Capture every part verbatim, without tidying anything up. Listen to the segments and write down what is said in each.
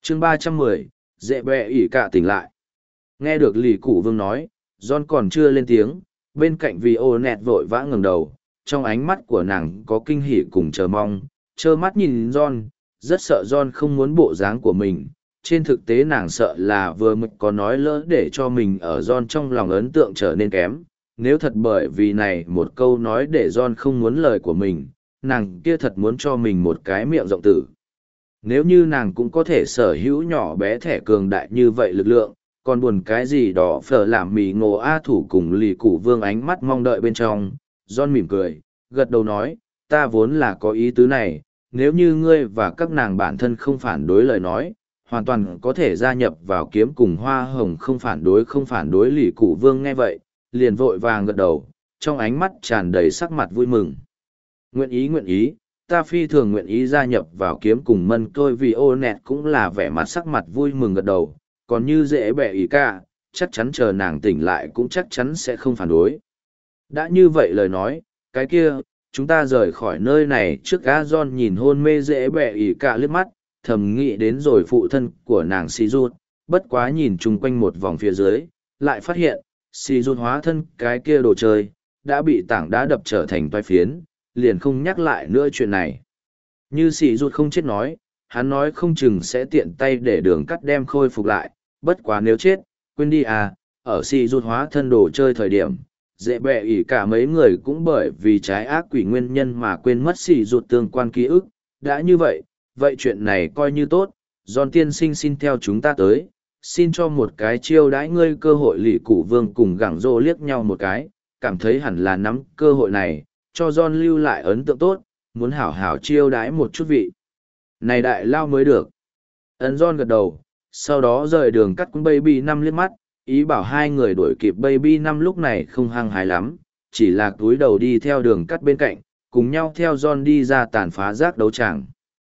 chương ba trăm mười, dễ bẹ ỉ cả tỉnh lại. Nghe được lì cụ vương nói, John còn chưa lên tiếng, bên cạnh vì ô nẹt vội vã ngẩng đầu, trong ánh mắt của nàng có kinh hỉ cùng chờ mong, trơ mắt nhìn John, rất sợ John không muốn bộ dáng của mình. Trên thực tế nàng sợ là vừa mới có nói lỡ để cho mình ở John trong lòng ấn tượng trở nên kém. Nếu thật bởi vì này một câu nói để John không muốn lời của mình, nàng kia thật muốn cho mình một cái miệng rộng tử. Nếu như nàng cũng có thể sở hữu nhỏ bé thẻ cường đại như vậy lực lượng, còn buồn cái gì đó phở làm mì ngộ A thủ cùng lì cụ vương ánh mắt mong đợi bên trong. John mỉm cười, gật đầu nói, ta vốn là có ý tứ này, nếu như ngươi và các nàng bản thân không phản đối lời nói, hoàn toàn có thể gia nhập vào kiếm cùng hoa hồng không phản đối không phản đối lì cụ vương nghe vậy, liền vội vàng gật đầu, trong ánh mắt tràn đầy sắc mặt vui mừng. Nguyện ý nguyện ý, ta phi thường nguyện ý gia nhập vào kiếm cùng mân tôi vì ô nẹt cũng là vẻ mặt sắc mặt vui mừng gật đầu, còn như dễ bẹ ý ca, chắc chắn chờ nàng tỉnh lại cũng chắc chắn sẽ không phản đối. Đã như vậy lời nói, cái kia, chúng ta rời khỏi nơi này trước gã John nhìn hôn mê dễ bẹ ý ca liếc mắt, thầm nghĩ đến rồi phụ thân của nàng si rút, bất quá nhìn chung quanh một vòng phía dưới, lại phát hiện, si rút hóa thân cái kia đồ chơi, đã bị tảng đá đập trở thành toai phiến, liền không nhắc lại nữa chuyện này. Như si rút không chết nói, hắn nói không chừng sẽ tiện tay để đường cắt đem khôi phục lại, bất quá nếu chết, quên đi à, ở si rút hóa thân đồ chơi thời điểm, dễ bẹ ỉ cả mấy người cũng bởi vì trái ác quỷ nguyên nhân mà quên mất si rút tương quan ký ức, đã như vậy, vậy chuyện này coi như tốt, John tiên sinh xin theo chúng ta tới, xin cho một cái chiêu đãi ngươi cơ hội. Lì cụ vương cùng gẳng rô liếc nhau một cái, cảm thấy hẳn là nắm cơ hội này, cho John lưu lại ấn tượng tốt, muốn hảo hảo chiêu đãi một chút vị. Này đại lao mới được. Ấn John gật đầu, sau đó rời đường cắt cũng Baby năm liếc mắt, ý bảo hai người đuổi kịp Baby năm lúc này không hăng hái lắm, chỉ là túi đầu đi theo đường cắt bên cạnh, cùng nhau theo John đi ra tàn phá giác đấu tràng.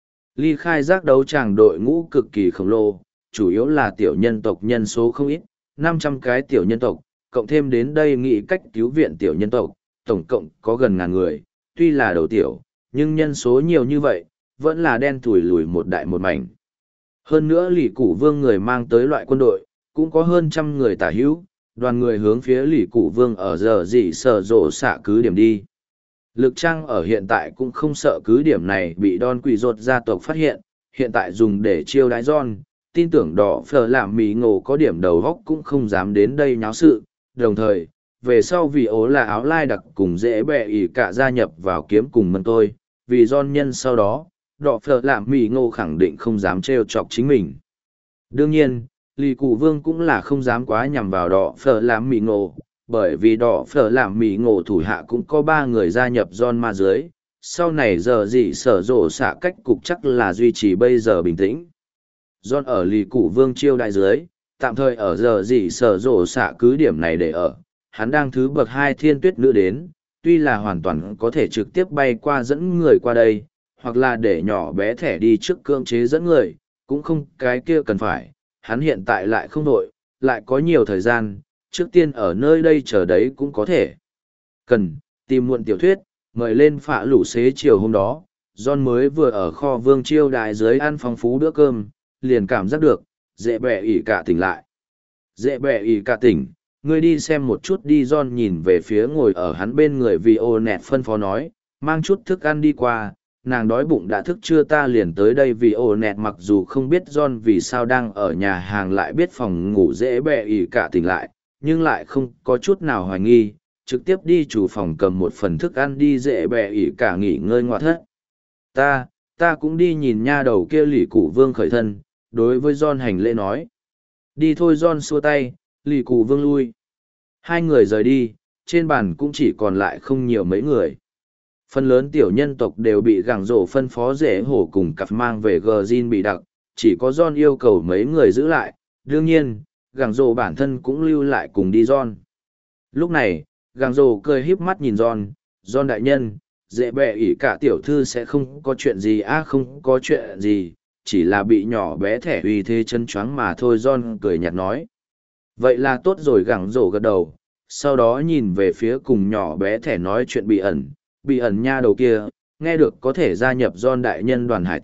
Ly khai giác đấu tràng đội ngũ cực kỳ khổng lồ, chủ yếu là tiểu nhân tộc nhân số không ít, năm trăm cái tiểu nhân tộc, cộng thêm đến đây nghĩ cách cứu viện tiểu nhân tộc, tổng cộng có gần ngàn người, tuy là đầu tiểu, nhưng nhân số nhiều như vậy, vẫn là đen thủi lùi một đại một mảnh. Hơn nữa lì cụ vương người mang tới loại quân đội, cũng có hơn trăm người tả hữu, đoàn người hướng phía lì cụ vương ở giờ dị sở rộ xạ cứ điểm đi. Lực Trang ở hiện tại cũng không sợ cứ điểm này bị Don Quỷ Rột gia tộc phát hiện, hiện tại dùng để chiêu đái John, tin tưởng đỏ phở làm mì ngộ có điểm đầu góc cũng không dám đến đây nháo sự. Đồng thời, về sau vì ố là áo lai đặc cùng dễ bẹ ỉ cả gia nhập vào kiếm cùng mân tôi, vì John nhân sau đó, đỏ phở làm mì ngộ khẳng định không dám trêu chọc chính mình. Đương nhiên, lì cụ vương cũng là không dám quá nhằm vào đỏ phở làm mì ngộ, bởi vì đỏ phở làm mì ngộ thủ hạ cũng có ba người gia nhập John ma dưới, sau này giờ gì sở rộ xạ cách cục chắc là duy trì bây giờ bình tĩnh. John ở lì cụ vương chiêu đại dưới, tạm thời ở giờ gì sở rộ xạ cứ điểm này để ở, hắn đang thứ bậc hai thiên tuyết nữ đến, tuy là hoàn toàn có thể trực tiếp bay qua dẫn người qua đây, hoặc là để nhỏ bé thẻ đi trước cưỡng chế dẫn người, cũng không cái kia cần phải, hắn hiện tại lại không đội, lại có nhiều thời gian, trước tiên ở nơi đây chờ đấy cũng có thể. Cần, tìm muộn tiểu thuyết, mời lên phạ lũ xế chiều hôm đó, John mới vừa ở kho vương chiêu đại dưới ăn phong phú bữa cơm, liền cảm giác được, dễ bẹ ỉ cả tỉnh lại. Dễ bẹ ỉ cả tỉnh, ngươi đi xem một chút đi. John nhìn về phía ngồi ở hắn bên người vì ô nẹt phân phó nói, mang chút thức ăn đi qua, nàng đói bụng đã thức chưa ta liền tới đây. Vì ô nẹt mặc dù không biết John vì sao đang ở nhà hàng lại biết phòng ngủ dễ bẹ ỉ cả tỉnh lại, nhưng lại không có chút nào hoài nghi, trực tiếp đi chủ phòng cầm một phần thức ăn đi. Dễ bẹ ỉ cả nghỉ ngơi ngoại thất. Ta, ta cũng đi nhìn nha đầu kia. Lì cụ vương khởi thân, đối với John hành lễ nói. Đi thôi. John xua tay, lì cụ vương lui. Hai người rời đi, trên bàn cũng chỉ còn lại không nhiều mấy người. Phần lớn tiểu nhân tộc đều bị gẳng rổ phân phó dễ hổ cùng cặp mang về gờ zin bị đặc, chỉ có John yêu cầu mấy người giữ lại. Đương nhiên, gẳng rổ bản thân cũng lưu lại cùng đi John. Lúc này, gẳng rổ cười híp mắt nhìn John. John đại nhân, dễ bẹ ỉ cả tiểu thư sẽ không có chuyện gì á. À, không có chuyện gì, chỉ là bị nhỏ bé thẻ uy thế chân choáng mà thôi. John cười nhạt nói. Vậy là tốt rồi. Gẳng rổ gật đầu, sau đó nhìn về phía cùng nhỏ bé thẻ nói chuyện bị ẩn. Bị ẩn nha đầu kia, nghe được có thể gia nhập John đại nhân đoàn hải tặc,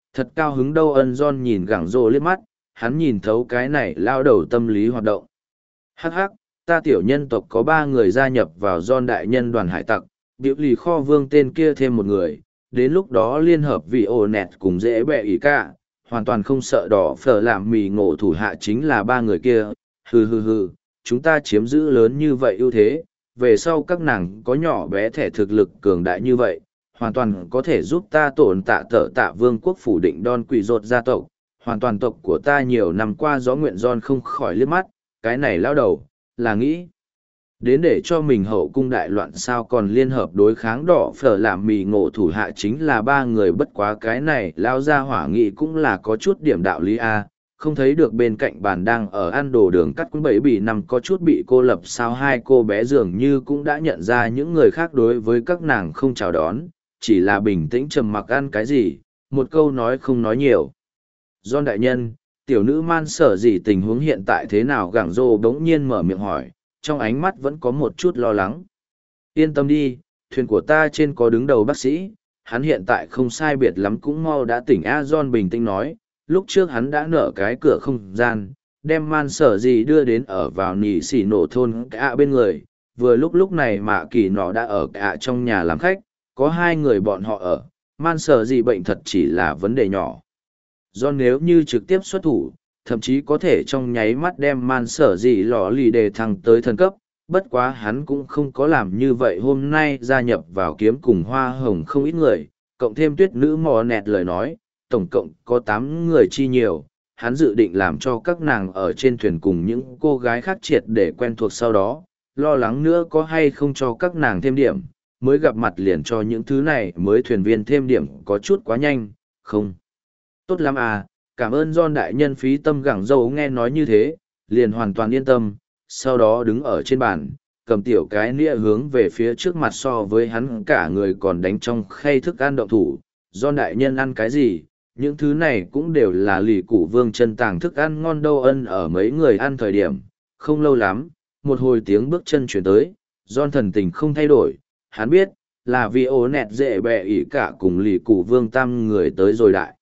Thật cao hứng đâu ân John nhìn gẳng rồ liếc mắt, hắn nhìn thấu cái này lao đầu tâm lý hoạt động. Hắc hắc, ta tiểu nhân tộc có ba người gia nhập vào John đại nhân đoàn hải tặc, biểu lì kho vương tên kia thêm một người, đến lúc đó liên hợp vị ổ nẹt cùng dễ bẹ ý cả, hoàn toàn không sợ đỏ phở làm mì ngộ thủ hạ chính là ba người kia, hừ hừ hừ, chúng ta chiếm giữ lớn như vậy ưu thế, về sau các nàng có nhỏ bé thể thực lực cường đại như vậy, hoàn toàn có thể giúp ta tổn tạ tở tạ vương quốc phủ định đòn quỷ rột gia tộc, hoàn toàn tộc của ta nhiều năm qua gió nguyện giòn không khỏi liếc mắt, cái này lao đầu, là nghĩ. Đến để cho mình hậu cung đại loạn sao còn liên hợp đối kháng đỏ phở làm mì ngộ thủ hạ chính là ba người bất quá cái này lao ra hỏa nghị cũng là có chút điểm đạo lý A, không thấy được bên cạnh bàn đang ở ăn đồ đường cắt cũng bẫy bị nằm có chút bị cô lập sao hai cô bé dường như cũng đã nhận ra những người khác đối với các nàng không chào đón, chỉ là bình tĩnh trầm mặc ăn cái gì, một câu nói không nói nhiều. John đại nhân, tiểu nữ man sở gì tình huống hiện tại thế nào gẳng rô bỗng nhiên mở miệng hỏi, trong ánh mắt vẫn có một chút lo lắng. Yên tâm đi, thuyền của ta trên có đứng đầu bác sĩ, hắn hiện tại không sai biệt lắm cũng mau đã tỉnh A John bình tĩnh nói, lúc trước hắn đã nở cái cửa không gian, đem man sở gì đưa đến ở vào nỉ xỉ nổ thôn cả bên người, vừa lúc lúc này mà kỳ nó đã ở cả trong nhà làm khách, có hai người bọn họ ở, man sở gì bệnh thật chỉ là vấn đề nhỏ. Do nếu như trực tiếp xuất thủ, thậm chí có thể trong nháy mắt đem man sở gì lò lì đề thăng tới thần cấp, bất quá hắn cũng không có làm như vậy hôm nay gia nhập vào kiếm cùng hoa hồng không ít người, cộng thêm tuyết nữ mò nẹt lời nói, tổng cộng có tám người chi nhiều, hắn dự định làm cho các nàng ở trên thuyền cùng những cô gái khác triệt để quen thuộc sau đó, lo lắng nữa có hay không cho các nàng thêm điểm, mới gặp mặt liền cho những thứ này mới thuyền viên thêm điểm có chút quá nhanh, không. Tốt lắm à, cảm ơn John đại nhân phí tâm gẳng dâu nghe nói như thế, liền hoàn toàn yên tâm, sau đó đứng ở trên bàn, cầm tiểu cái nĩa hướng về phía trước mặt so với hắn cả người còn đánh trong khay thức ăn động thủ. John đại nhân ăn cái gì, những thứ này cũng đều là lì củ vương chân tàng thức ăn ngon đâu ân ở mấy người ăn thời điểm, không lâu lắm, một hồi tiếng bước chân chuyển tới, John thần tình không thay đổi, hắn biết, là vì ố nẹt dễ bẹ ỉ cả cùng lì củ vương tam người tới rồi đại.